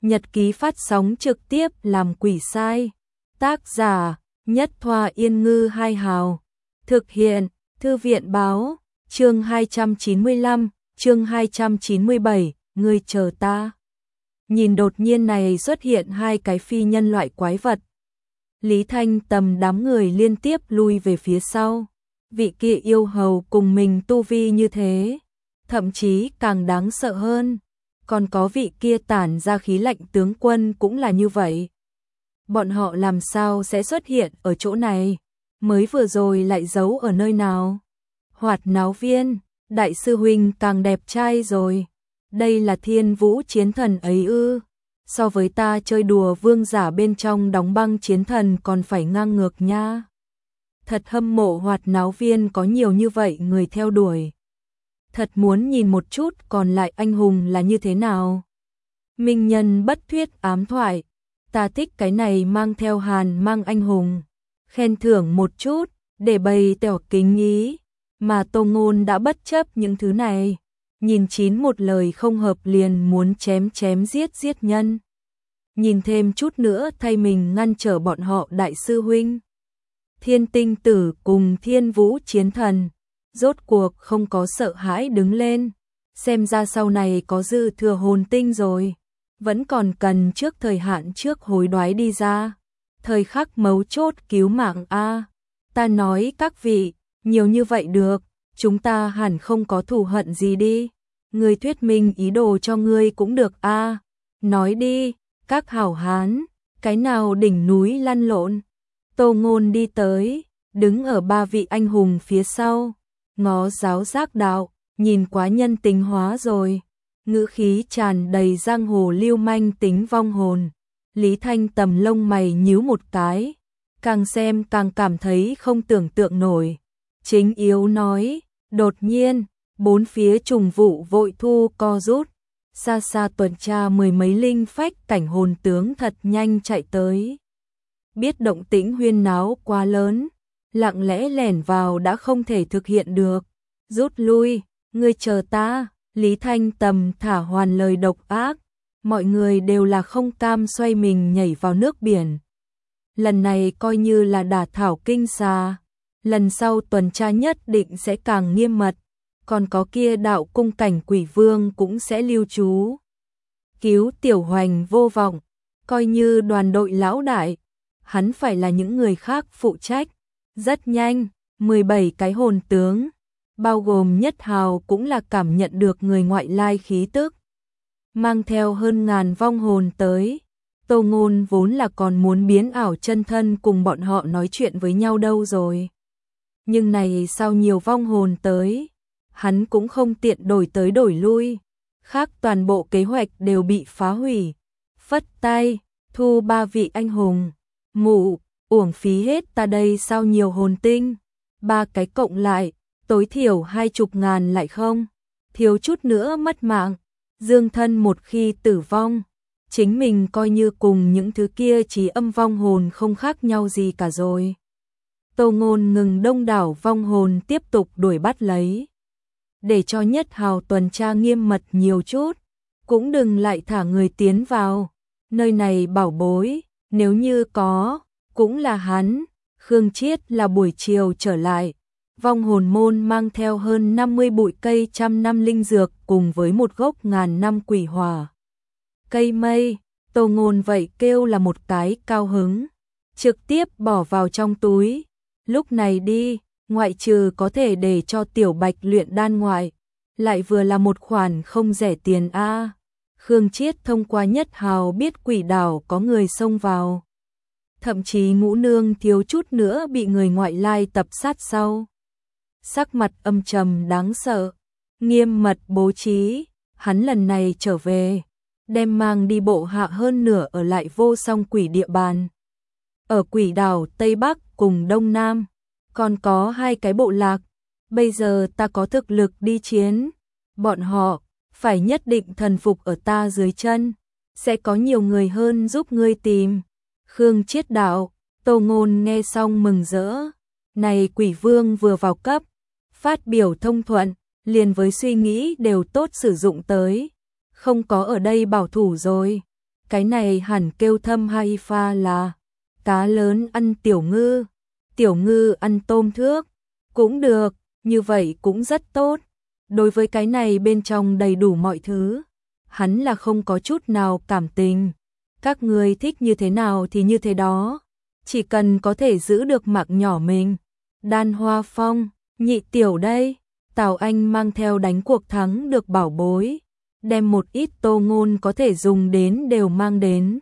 Nhật ký phát sóng trực tiếp làm quỷ sai. Tác giả Nhất Thoa Yên Ngư Hai Hào. Thực hiện Thư viện Báo. Chương 295, chương 297, ngươi chờ ta. Nhìn đột nhiên này xuất hiện hai cái phi nhân loại quái vật. Lý Thanh Tầm đám người liên tiếp lui về phía sau. Vị kia yêu hầu cùng mình tu vi như thế, thậm chí càng đáng sợ hơn. Còn có vị kia tản ra khí lạnh tướng quân cũng là như vậy. Bọn họ làm sao sẽ xuất hiện ở chỗ này? Mới vừa rồi lại giấu ở nơi nào? Hoạt náo viên, đại sư huynh càng đẹp trai rồi. Đây là Thiên Vũ chiến thần ấy ư? So với ta chơi đùa vương giả bên trong đóng băng chiến thần còn phải ngang ngược nha. Thật hâm mộ hoạt náo viên có nhiều như vậy người theo đuổi. Thật muốn nhìn một chút còn lại anh hùng là như thế nào. Minh nhân bất thuyết ám thoại. Ta thích cái này mang theo hàn mang anh hùng. Khen thưởng một chút, để bày tỏ kính ý. Mà Tô Ngôn đã bất chấp những thứ này. Nhìn chín một lời không hợp liền muốn chém giết nhân. Nhìn thêm chút nữa thay mình ngăn trở bọn họ đại sư huynh. Thiên tinh tử cùng Thiên Vũ chiến thần. Rốt cuộc không có sợ hãi đứng lên. Xem ra sau này có dư thừa hồn tinh rồi. Vẫn còn cần trước thời hạn trước hối đoái đi ra. Thời khắc mấu chốt cứu mạng a. Ta nói các vị, nhiều như vậy được, chúng ta hẳn không có thù hận gì đi. Ngươi thuyết minh ý đồ cho ngươi cũng được a. Nói đi, các hảo hán, cái nào đỉnh núi lăn lộn. Tô Ngôn đi tới, đứng ở ba vị anh hùng phía sau, ngó giáo giác đạo, nhìn quá nhân tính hóa rồi. Ngữ khí tràn đầy giang hồ lưu manh tính vong hồn. Lý Thanh Tầm lông mày nhíu một cái, càng xem càng cảm thấy không tưởng tượng nổi. Chính yếu nói, đột nhiên, bốn phía trùng vụ vội thu co rút, xa xa tuần tra mười mấy linh phách cảnh hồn tướng thật nhanh chạy tới. Biết động tĩnh huyên náo quá lớn, lặng lẽ lẻn vào đã không thể thực hiện được. Rút lui, ngươi chờ ta. Lý Thanh Tầm thả hoàn lời độc ác, mọi người đều là không cam xoay mình nhảy vào nước biển. Lần này coi như là đả thảo kinh xà, lần sau tuần tra nhất định sẽ càng nghiêm mật, còn có kia đạo cung cảnh quỷ vương cũng sẽ lưu trú. Cứu Tiểu Hoành vô vọng, coi như đoàn đội lão đại, hắn phải là những người khác phụ trách. Rất nhanh, 17 cái hồn tướng, bao gồm Nhất Hào cũng là cảm nhận được người ngoại lai khí tức. Mang theo hơn ngàn vong hồn tới. Tô Ngôn vốn là còn muốn biến ảo chân thân cùng bọn họ nói chuyện với nhau đâu rồi. Nhưng này sao nhiều vong hồn tới, hắn cũng không tiện đổi tới đổi lui. Khác toàn bộ kế hoạch đều bị phá hủy. Phất tay, thu ba vị anh hùng. Mụ, uổng phí hết ta đây sao nhiều hồn tinh. Ba cái cộng lại, tối thiểu 20.000 lại không. Thiếu chút nữa mất mạng. Dương thân một khi tử vong, chính mình coi như cùng những thứ kia trí âm vong hồn không khác nhau gì cả rồi. Tô Ngôn ngừng đông đảo vong hồn tiếp tục đuổi bắt lấy. Để cho Nhất Hào tuần tra nghiêm mật nhiều chút, cũng đừng lại thả người tiến vào. Nơi này bảo bối, nếu như có, cũng là hắn. Khương Chiết là buổi chiều trở lại. Vong hồn môn mang theo hơn 50 bụi cây trăm năm linh dược cùng với một gốc ngàn năm quỷ hỏa. Cây mây, Tô Ngôn vậy kêu là một cái cao hứng. Trực tiếp bỏ vào trong túi. Lúc này đi, ngoại trừ có thể để cho Tiểu Bạch luyện đan ngoại. Lại vừa là một khoản không rẻ tiền a. Khương Chiết thông qua Nhất Hào biết quỷ đảo có người xông vào. Thậm chí Ngũ Nương thiếu chút nữa bị người ngoại lai tập sát sau. Sắc mặt âm trầm đáng sợ, nghiêm mật bố trí, hắn lần này trở về, đem mang đi bộ hạ hơn nửa ở lại Vô Song quỷ địa bàn. Ở quỷ đảo Tây Bắc cùng Đông Nam, còn có hai cái bộ lạc, bây giờ ta có thực lực đi chiến, bọn họ phải nhất định thần phục ở ta dưới chân, sẽ có nhiều người hơn giúp ngươi tìm. Khương Chiết đạo, Tô Ngôn nghe xong mừng rỡ, này quỷ vương vừa vào cấp, phát biểu thông thuận, liền với suy nghĩ đều tốt sử dụng tới, không có ở đây bảo thủ rồi. cái này hẳn kêu Thâm Haifa là cá lớn ăn tiểu ngư ăn tôm thước, cũng được, như vậy cũng rất tốt. Đối với cái này bên trong đầy đủ mọi thứ, hắn là không có chút nào cảm tình. Các người thích như thế nào thì như thế đó, chỉ cần có thể giữ được mạng nhỏ mình. Đan Hoa Phong, nhị tiểu đây, Tào Anh mang theo đánh cuộc thắng được bảo bối, đem một ít Tô Ngôn có thể dùng đến đều mang đến.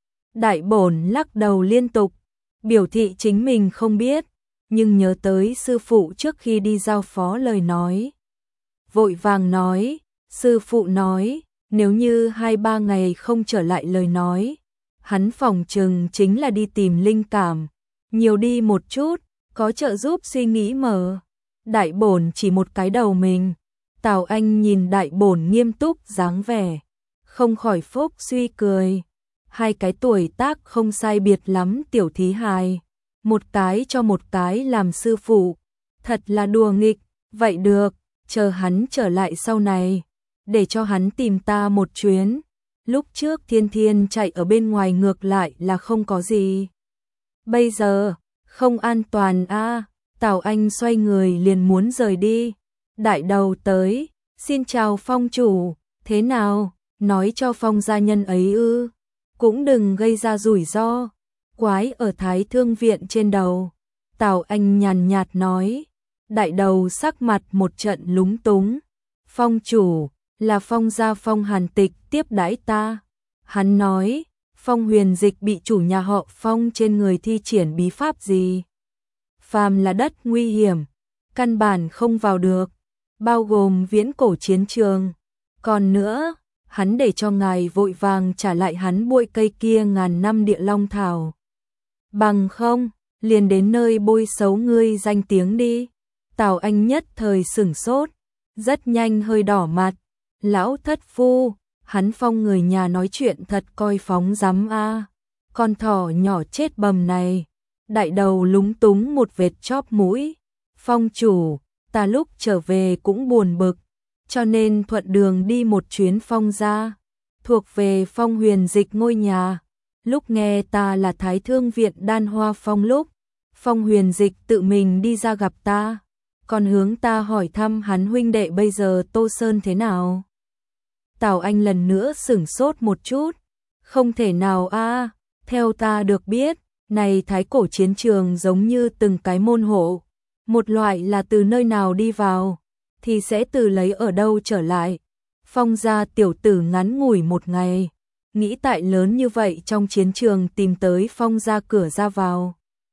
Đại bổn lắc đầu liên tục, biểu thị chính mình không biết, nhưng nhớ tới sư phụ trước khi đi giao phó lời nói. Vội vàng nói, sư phụ nói, nếu như 2-3 ngày không trở lại lời nói, hắn phỏng chừng chính là đi tìm linh cảm, nhiều đi một chút, có trợ giúp suy nghĩ mở. Đại bổn chỉ một cái đầu mình, Tào Anh nhìn đại bổn nghiêm túc dáng vẻ, không khỏi phúc suy cười. Hai cái tuổi tác không sai biệt lắm tiểu thí hài, một cái cho một cái làm sư phụ, thật là đùa nghịch. Vậy được, chờ hắn trở lại sau này, để cho hắn tìm ta một chuyến. Lúc trước Thiên Thiên chạy ở bên ngoài ngược lại là không có gì. Bây giờ, không an toàn a. Tào Anh xoay người liền muốn rời đi. Đại đầu tới, xin chào Phong chủ, thế nào, nói cho Phong gia nhân ấy ư, cũng đừng gây ra rủi ro, quái ở Thái Thương viện trên đầu. Tào Anh nhàn nhạt nói, đại đầu sắc mặt một trận lúng túng. Phong chủ, là Phong gia Phong Hàn Tịch tiếp đãi ta. Hắn nói, Phong Huyền Dịch bị chủ nhà họ Phong trên người thi triển bí pháp gì. Phàm là đất nguy hiểm, căn bản không vào được, bao gồm viễn cổ chiến trường. Còn nữa, hắn để cho ngài vội vàng trả lại hắn bụi cây kia ngàn năm địa long thảo. Bằng không, liền đến nơi bôi xấu ngươi danh tiếng đi. Tào Anh nhất thời sửng sốt, rất nhanh hơi đỏ mặt. Lão thất phu, hắn Phong người nhà nói chuyện thật coi phóng dám a. Con thỏ nhỏ chết bầm này. Đại đầu lúng túng một vệt chóp mũi. Phong chủ, ta lúc trở về cũng buồn bực, cho nên thuận đường đi một chuyến Phong gia, thuộc về Phong Huyền Dịch ngôi nhà. Lúc nghe ta là Thái Thương viện Đan Hoa Phong lúc, Phong Huyền Dịch tự mình đi ra gặp ta, còn hướng ta hỏi thăm hắn huynh đệ bây giờ Tô Sơn thế nào. Tào Anh lần nữa sửng sốt một chút, không thể nào a, theo ta được biết, này thái cổ chiến trường giống như từng cái môn hộ, một loại là từ nơi nào đi vào, thì sẽ từ lấy ở đâu trở lại. Phong gia tiểu tử ngắn ngủi một ngày, nghĩ tại lớn như vậy trong chiến trường tìm tới Phong gia cửa ra vào.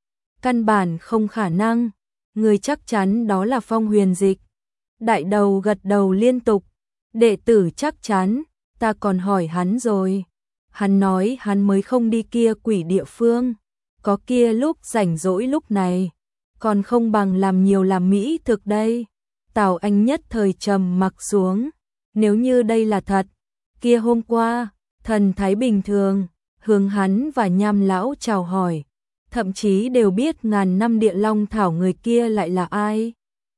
Căn bản không khả năng, người chắc chắn đó là Phong Huyền Dịch. Đại đầu gật đầu liên tục, đệ tử chắc chắn, ta còn hỏi hắn rồi. Hắn nói hắn mới không đi kia quỷ địa phương, có kia lúc rảnh rỗi lúc này, còn không bằng làm nhiều làm mỹ thực đây. Tào Anh nhất thời trầm mặc xuống, nếu như đây là thật, kia hôm qua, thần thái bình thường, hướng hắn và Nham lão chào hỏi, thậm chí đều biết ngàn năm địa long thảo người kia lại là ai.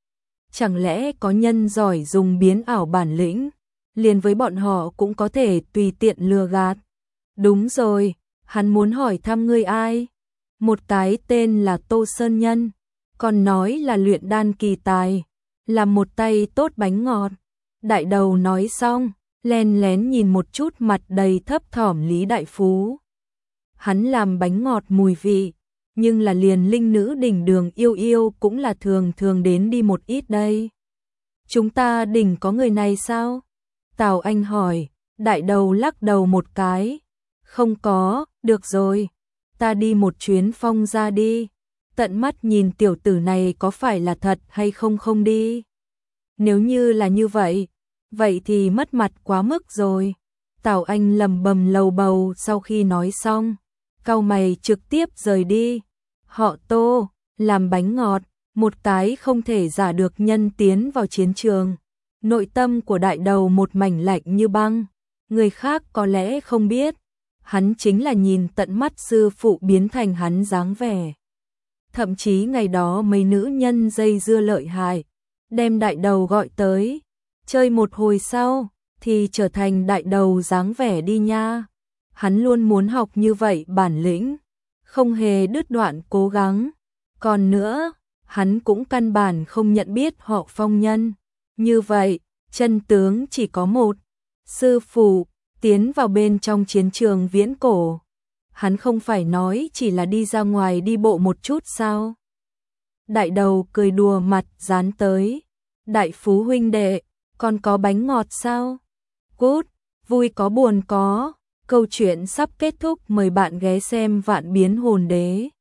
Chẳng lẽ có nhân giỏi dùng biến ảo bản lĩnh, liền với bọn họ cũng có thể tùy tiện lừa gạt. Đúng rồi, hắn muốn hỏi thăm ngươi ai? Một cái tên là Tô Sơn Nhân, còn nói là luyện đan kỳ tài, làm một tay tốt bánh ngọt. Đại đầu nói xong, len lén nhìn một chút mặt đầy thấp thỏm Lý Đại Phú. Hắn làm bánh ngọt mùi vị, nhưng là liền linh nữ đỉnh đường yêu yêu cũng là thường thường đến đi một ít đây. Chúng ta đỉnh có người này sao? Tào Anh hỏi, đại đầu lắc đầu một cái. Không có, được rồi, ta đi một chuyến Phong gia đi, tận mắt nhìn tiểu tử này có phải là thật hay không không đi. Nếu như là như vậy, vậy thì mất mặt quá mức rồi. Tào Anh lầm bầm lầu bầu sau khi nói xong, cau mày trực tiếp rời đi. Họ Tô, làm bánh ngọt, một cái không thể giả được nhân tiến vào chiến trường. Nội tâm của đại đầu một mảnh lạnh như băng, người khác có lẽ không biết, hắn chính là nhìn tận mắt sư phụ biến thành hắn dáng vẻ. Thậm chí ngày đó mấy nữ nhân dây dưa lợi hại, đem đại đầu gọi tới, chơi một hồi sau, thì trở thành đại đầu dáng vẻ đi nha. hắn luôn muốn học như vậy bản lĩnh, không hề đứt đoạn cố gắng. Còn nữa, hắn cũng căn bản không nhận biết họ Phong Nhân. Như vậy, chân tướng chỉ có một. Sư phụ, tiến vào bên trong chiến trường viễn cổ. Hắn không phải nói chỉ là đi ra ngoài đi bộ một chút sao? Đại đầu cười đùa mặt dán tới. Đại phú huynh đệ, còn có bánh ngọt sao? Cút, vui có buồn có. Câu chuyện sắp kết thúc, mời bạn ghé xem Vạn Biến Hồn Đế.